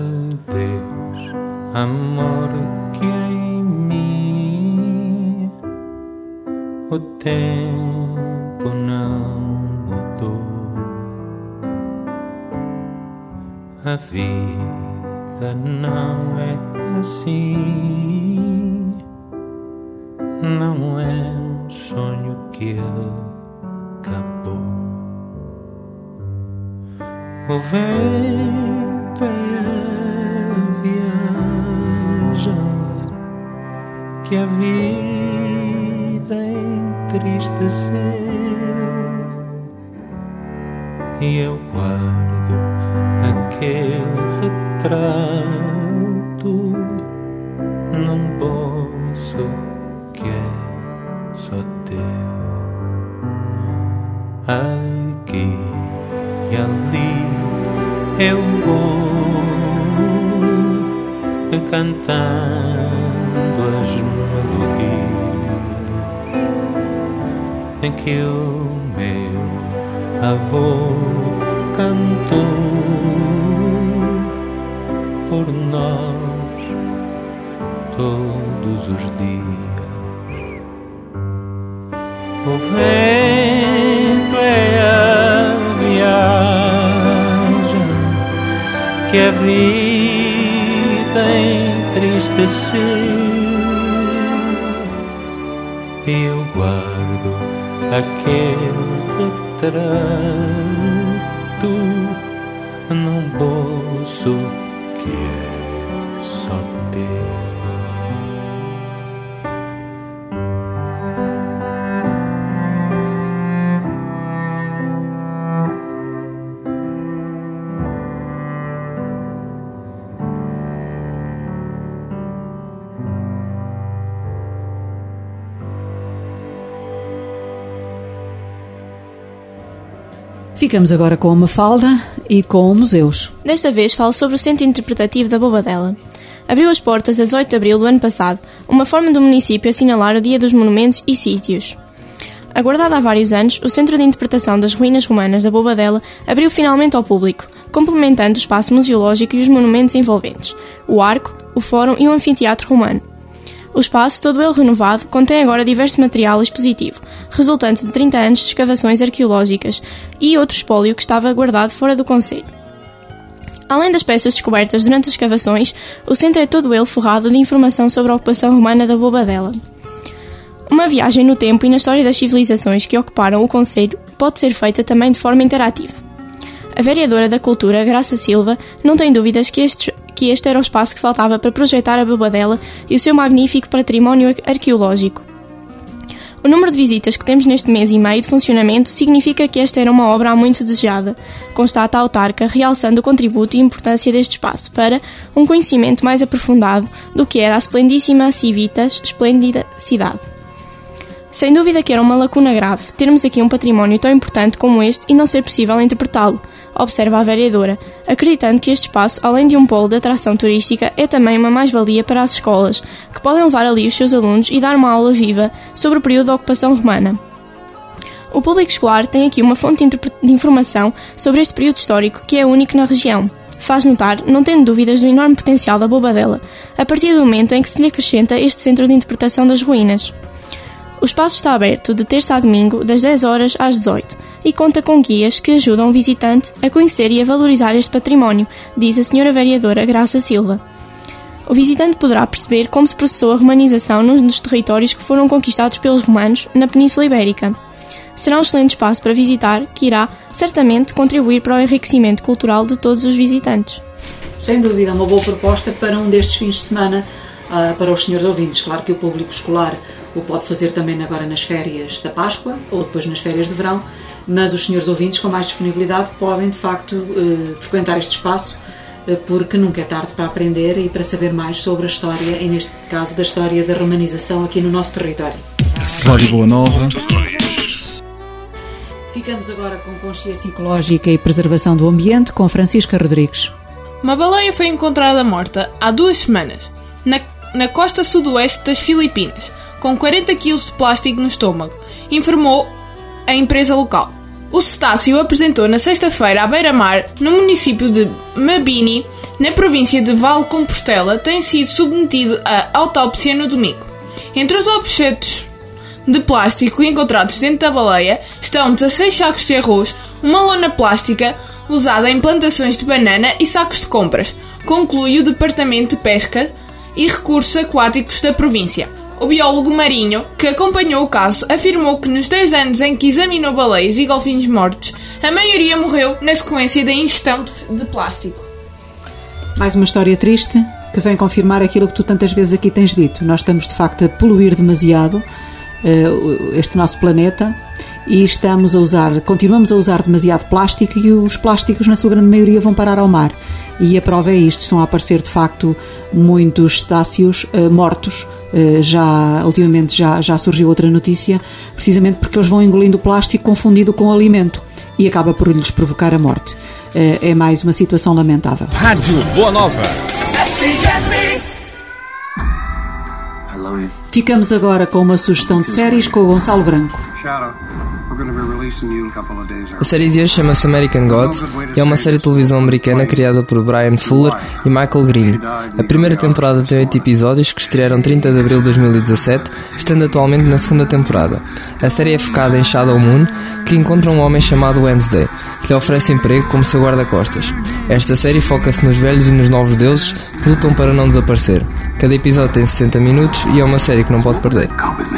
Adeus, amor que em mim o tempo não mudou. A vida não é assim, não é um sonho que acabou. O vento é a viagem que a vida entristeceu, e eu guardo aquele retrato num bolso que é só teu. Aqui e ali eu vou cantando as melodias que o meu avô cantou por nós todos os dias. O vento é a viagem que a vida entristeceu, e eu guardo aquele retrato num bolso que é só teu. Ficamos agora com a Mafalda e com museus. Desta vez falo sobre o Centro Interpretativo da Bobadela. Abriu as portas a dezoito de abril do ano passado, uma forma do município assinalar o Dia dos Monumentos e Sítios. Aguardado há vários anos, o Centro de Interpretação das Ruínas Romanas da Bobadela abriu finalmente ao público, complementando o espaço museológico e os monumentos envolventes, o arco, o fórum e o anfiteatro romano. O espaço, todo ele renovado, contém agora diverso material expositivo, resultante de trinta anos de escavações arqueológicas e outro espólio que estava guardado fora do concelho. Além das peças descobertas durante as escavações, o centro é todo ele forrado de informação sobre a ocupação romana da Bobadela. Uma viagem no tempo e na história das civilizações que ocuparam o concelho pode ser feita também de forma interativa. A vereadora da Cultura, Graça Silva, não tem dúvidas que este, que este era o espaço que faltava para projetar a Bobadela e o seu magnífico património arqueológico. O número de visitas que temos neste mês e meio de funcionamento significa que esta era uma obra há muito desejada, constata a autarca, realçando o contributo e importância deste espaço para um conhecimento mais aprofundado do que era a esplendíssima Civitas, esplêndida cidade. Sem dúvida que era uma lacuna grave termos aqui um património tão importante como este e não ser possível interpretá-lo, observa a vereadora, acreditando que este espaço, além de um polo de atração turística, é também uma mais-valia para as escolas, que podem levar ali os seus alunos e dar uma aula viva sobre o período da ocupação romana. O público escolar tem aqui uma fonte de informação sobre este período histórico que é único na região. Faz notar, não tendo dúvidas do enorme potencial da Bobadela, a partir do momento em que se lhe acrescenta este centro de interpretação das ruínas. O espaço está aberto de terça a domingo, das dez horas às dezoito, e conta com guias que ajudam o visitante a conhecer e a valorizar este património, diz a senhora vereadora Graça Silva. O visitante poderá perceber como se processou a romanização nos territórios que foram conquistados pelos romanos na Península Ibérica. Será um excelente espaço para visitar, que irá, certamente, contribuir para o enriquecimento cultural de todos os visitantes. Sem dúvida, uma boa proposta para um destes fins de semana uh, para os senhores ouvintes. Claro que o público escolar o pode fazer também agora nas férias da Páscoa ou depois nas férias de verão, mas os senhores ouvintes com mais disponibilidade podem, de facto, uh, frequentar este espaço, uh, porque nunca é tarde para aprender e para saber mais sobre a história, e neste caso da história da romanização aqui no nosso território. Rádio Boa Nova. Ficamos agora com consciência ecológica e preservação do ambiente com Francisca Rodrigues. Uma baleia foi encontrada morta há duas semanas, na, na costa sudoeste das Filipinas, com quarenta quilos de plástico no estômago, informou a empresa local. O cetáceo apresentou na sexta-feira à beira-mar, no município de Mabini, na província de Valcompostela, tem sido submetido à autópsia no domingo. Entre os objetos de plástico encontrados dentro da baleia estão dezasseis sacos de arroz, uma lona plástica usada em plantações de banana e sacos de compras, conclui o Departamento de Pesca e Recursos Aquáticos da província. O biólogo marinho, que acompanhou o caso, afirmou que nos dez anos em que examinou baleias e golfinhos mortos, a maioria morreu na sequência da ingestão de plástico. Mais uma história triste que vem confirmar aquilo que tu tantas vezes aqui tens dito. Nós estamos de facto a poluir demasiado uh, este nosso planeta e estamos a usar, continuamos a usar demasiado plástico e os plásticos na sua grande maioria vão parar ao mar. E a prova é isto, estão a aparecer de facto muitos cetáceos uh, mortos. Uh, já, ultimamente já, já surgiu outra notícia, precisamente porque eles vão engolindo o plástico confundido com alimento e acaba por lhes provocar a morte. Uh, é mais uma situação lamentável. Rádio Boa Nova. Ficamos agora com uma sugestão de séries com o Gonçalo Branco. A série de hoje chama-se American Gods e é uma série de televisão americana criada por Brian Fuller e Michael Green. A primeira temporada tem oito episódios que estrearam trinta de abril de dois mil e dezassete, estando atualmente na segunda temporada. A série é focada em Shadow Moon, que encontra um homem chamado Wednesday, que lhe oferece emprego como seu guarda-costas. Esta série foca-se nos velhos e nos novos deuses que lutam para não desaparecer. Cada episódio tem sessenta minutos e é uma série que não pode perder.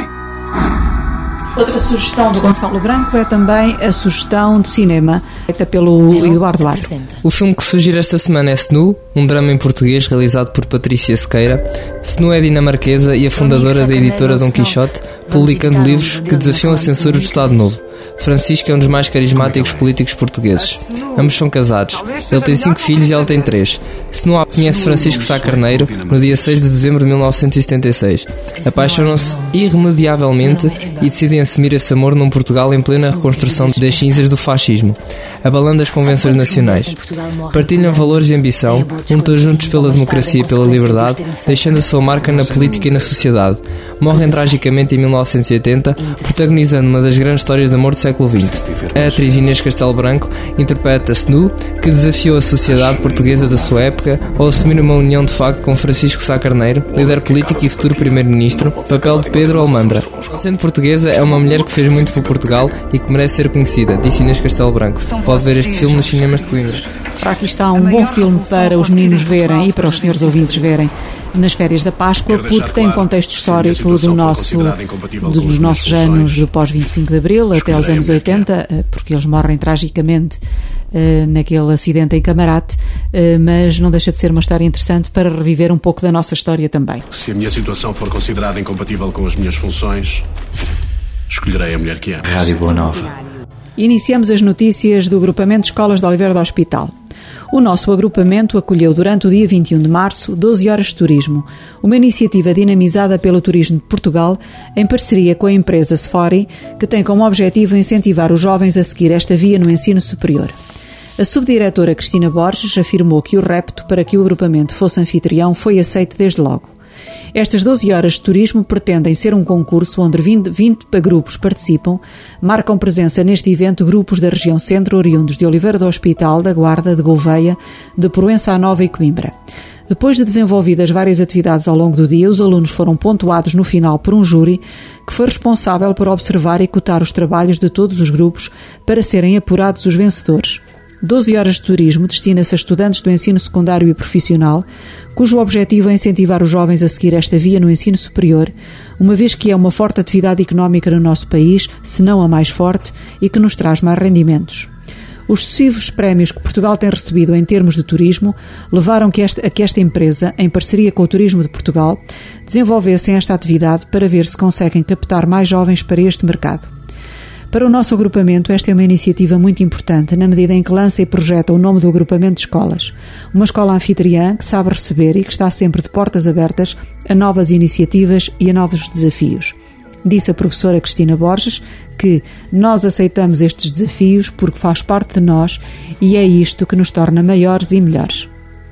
Outra sugestão do Gonçalo Branco é também a sugestão de cinema, feita pelo Eduardo Lara. O filme que sugiro esta semana é Snu, um drama em português realizado por Patrícia Sequeira. Snu é dinamarquesa e a fundadora da editora Dom Quixote, publicando livros que desafiam a censura do Estado Novo. Francisco é um dos mais carismáticos políticos portugueses. Ambos são casados. Ele tem cinco filhos e ela tem três. Snu conhece Francisco Sá Carneiro no dia seis de dezembro de mil novecentos e setenta e seis. Apaixonam-se irremediavelmente e decidem assumir esse amor num Portugal em plena reconstrução das cinzas do fascismo, abalando as convenções nacionais. Partilham valores e ambição, lutam juntos pela democracia e pela liberdade, deixando a sua marca na política e na sociedade. Morrem tragicamente em mil novecentos e oitenta, protagonizando uma das grandes histórias de amor do século vinte. A atriz Inês Castelo Branco interpreta Snu, que desafiou a sociedade portuguesa da sua época ao assumir uma união de facto com Francisco Sá Carneiro, líder político e futuro primeiro-ministro, papel de Pedro Almandra. Sendo portuguesa, é uma mulher que fez muito por Portugal e que merece ser conhecida, disse Inês Castelo Branco. Pode ver este filme nos cinemas de Coimbra. Para aqui está um bom filme para os meninos verem e para os senhores ouvintes verem nas férias da Páscoa, porque tem um contexto histórico do nosso, dos nossos anos do pós vinte e cinco de Abril até aos anos oitenta, porque eles morrem tragicamente uh, naquele acidente em Camarate, uh, mas não deixa de ser uma história interessante para reviver um pouco da nossa história também. Se a minha situação for considerada incompatível com as minhas funções, escolherei a mulher que amo. Rádio Boa Nova. Iniciamos as notícias do agrupamento de escolas de Oliveira do Hospital. O nosso agrupamento acolheu durante o dia vinte e um de março doze horas de turismo, uma iniciativa dinamizada pelo Turismo de Portugal em parceria com a empresa Sfori, que tem como objetivo incentivar os jovens a seguir esta via no ensino superior. A subdiretora Cristina Borges afirmou que o repto para que o agrupamento fosse anfitrião foi aceito desde logo. Estas doze horas de turismo pretendem ser um concurso onde vinte grupos participam. Marcam presença neste evento grupos da região centro, oriundos de Oliveira do Hospital, da Guarda, de Gouveia, de Proença à Nova e Coimbra. Depois de desenvolvidas várias atividades ao longo do dia, os alunos foram pontuados no final por um júri que foi responsável por observar e cotar os trabalhos de todos os grupos para serem apurados os vencedores. doze horas de turismo destina-se a estudantes do ensino secundário e profissional, cujo objetivo é incentivar os jovens a seguir esta via no ensino superior, uma vez que é uma forte atividade económica no nosso país, se não a mais forte, e que nos traz mais rendimentos. Os sucessivos prémios que Portugal tem recebido em termos de turismo levaram que esta, a que esta empresa, em parceria com o Turismo de Portugal, desenvolvessem esta atividade para ver se conseguem captar mais jovens para este mercado. Para o nosso agrupamento, esta é uma iniciativa muito importante, na medida em que lança e projeta o nome do agrupamento de escolas. Uma escola anfitriã que sabe receber e que está sempre de portas abertas a novas iniciativas e a novos desafios. Disse a professora Cristina Borges que nós aceitamos estes desafios porque faz parte de nós e é isto que nos torna maiores e melhores.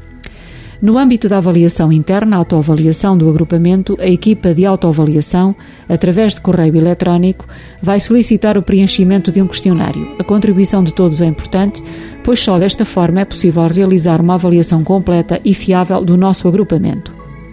No âmbito da avaliação interna, a autoavaliação do agrupamento, a equipa de autoavaliação, através de correio eletrónico, vai solicitar o preenchimento de um questionário. A contribuição de todos é importante, pois só desta forma é possível realizar uma avaliação completa e fiável do nosso agrupamento.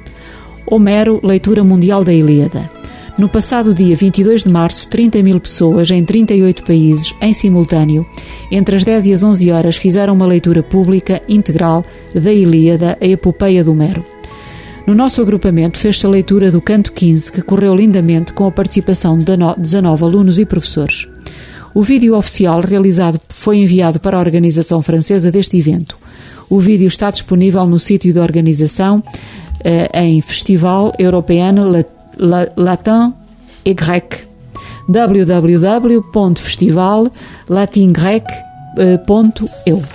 Homero, leitura mundial da Ilíada. No passado dia vinte e dois de março, trinta mil pessoas em trinta e oito países, em simultâneo, entre as dez e as onze horas, fizeram uma leitura pública integral da Ilíada, a epopeia de Homero. No nosso agrupamento fez-se a leitura do Canto quinze, que correu lindamente com a participação de dezanove alunos e professores. O vídeo oficial realizado foi enviado para a organização francesa deste evento. O vídeo está disponível no sítio da organização eh, em Festival Européen Latin et Grec, w w w ponto festival latin grec ponto e u.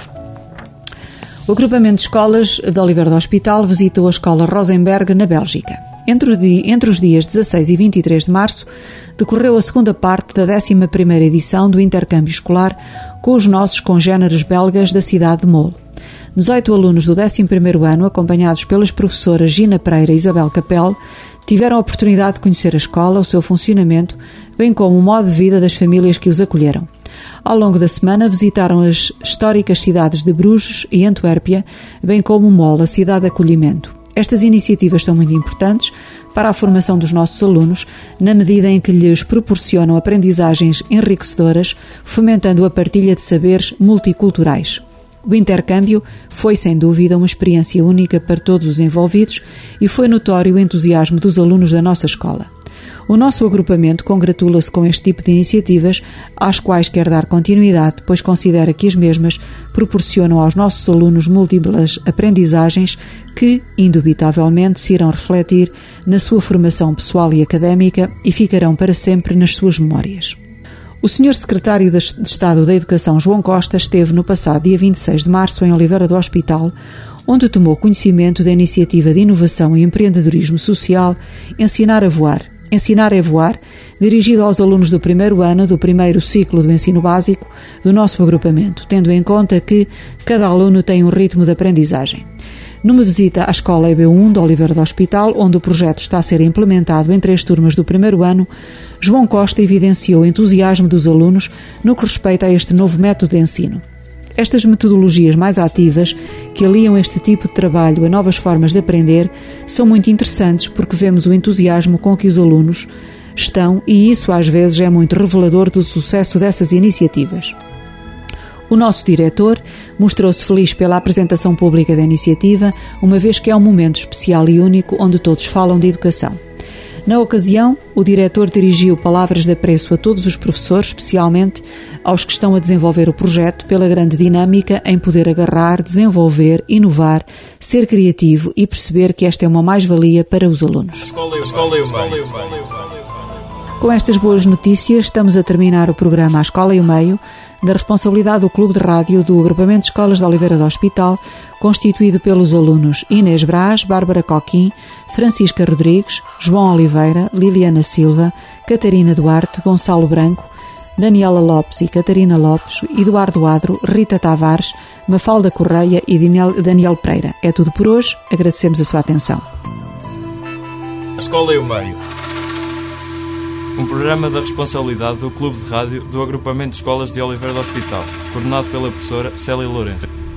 O agrupamento de escolas de Oliveira do Hospital visitou a escola Rosenberg, na Bélgica. Entre, di- entre os dias dezasseis e vinte e três de março, decorreu a segunda parte da décima primeira edição do intercâmbio escolar com os nossos congêneres belgas da cidade de Mole. dezoito alunos do décimo primeiro ano, acompanhados pelas professoras Gina Pereira e Isabel Capel, tiveram a oportunidade de conhecer a escola, o seu funcionamento, bem como o modo de vida das famílias que os acolheram. Ao longo da semana visitaram as históricas cidades de Bruges e Antuérpia, bem como Mole, a cidade de acolhimento. Estas iniciativas são muito importantes para a formação dos nossos alunos, na medida em que lhes proporcionam aprendizagens enriquecedoras, fomentando a partilha de saberes multiculturais. O intercâmbio foi, sem dúvida, uma experiência única para todos os envolvidos e foi notório o entusiasmo dos alunos da nossa escola. O nosso agrupamento congratula-se com este tipo de iniciativas, às quais quer dar continuidade, pois considera que as mesmas proporcionam aos nossos alunos múltiplas aprendizagens que, indubitavelmente, se irão refletir na sua formação pessoal e académica e ficarão para sempre nas suas memórias. O senhor Secretário de Estado da Educação, João Costa, esteve no passado dia vinte e seis de março em Oliveira do Hospital, onde tomou conhecimento da iniciativa de inovação e empreendedorismo social Ensinar a Voar. Ensinar é Voar, dirigido aos alunos do primeiro ano do primeiro ciclo do ensino básico do nosso agrupamento, tendo em conta que cada aluno tem um ritmo de aprendizagem. Numa visita à escola E B um de Oliveira do Hospital, onde o projeto está a ser implementado em três turmas do primeiro ano, João Costa evidenciou o entusiasmo dos alunos no que respeita a este novo método de ensino. Estas metodologias mais ativas, que aliam este tipo de trabalho a novas formas de aprender, são muito interessantes porque vemos o entusiasmo com que os alunos estão e isso às vezes é muito revelador do sucesso dessas iniciativas. O nosso diretor mostrou-se feliz pela apresentação pública da iniciativa, uma vez que é um momento especial e único onde todos falam de educação. Na ocasião, o diretor dirigiu palavras de apreço a todos os professores, especialmente aos que estão a desenvolver o projeto, pela grande dinâmica em poder agarrar, desenvolver, inovar, ser criativo e perceber que esta é uma mais-valia para os alunos. Escola, escola, escola, Com estas boas notícias, estamos a terminar o programa A Escola e o Meio, da responsabilidade do Clube de Rádio do Agrupamento de Escolas de Oliveira do Hospital, constituído pelos alunos Inês Brás, Bárbara Coquim, Francisca Rodrigues, João Oliveira, Liliana Silva, Catarina Duarte, Gonçalo Branco, Daniela Lopes e Catarina Lopes, Eduardo Adro, Rita Tavares, Mafalda Correia e Daniel Pereira. É tudo por hoje, agradecemos a sua atenção. A Escola e o Meio. Um programa da responsabilidade do Clube de Rádio do Agrupamento de Escolas de Oliveira do Hospital, coordenado pela professora Célia Lourenço.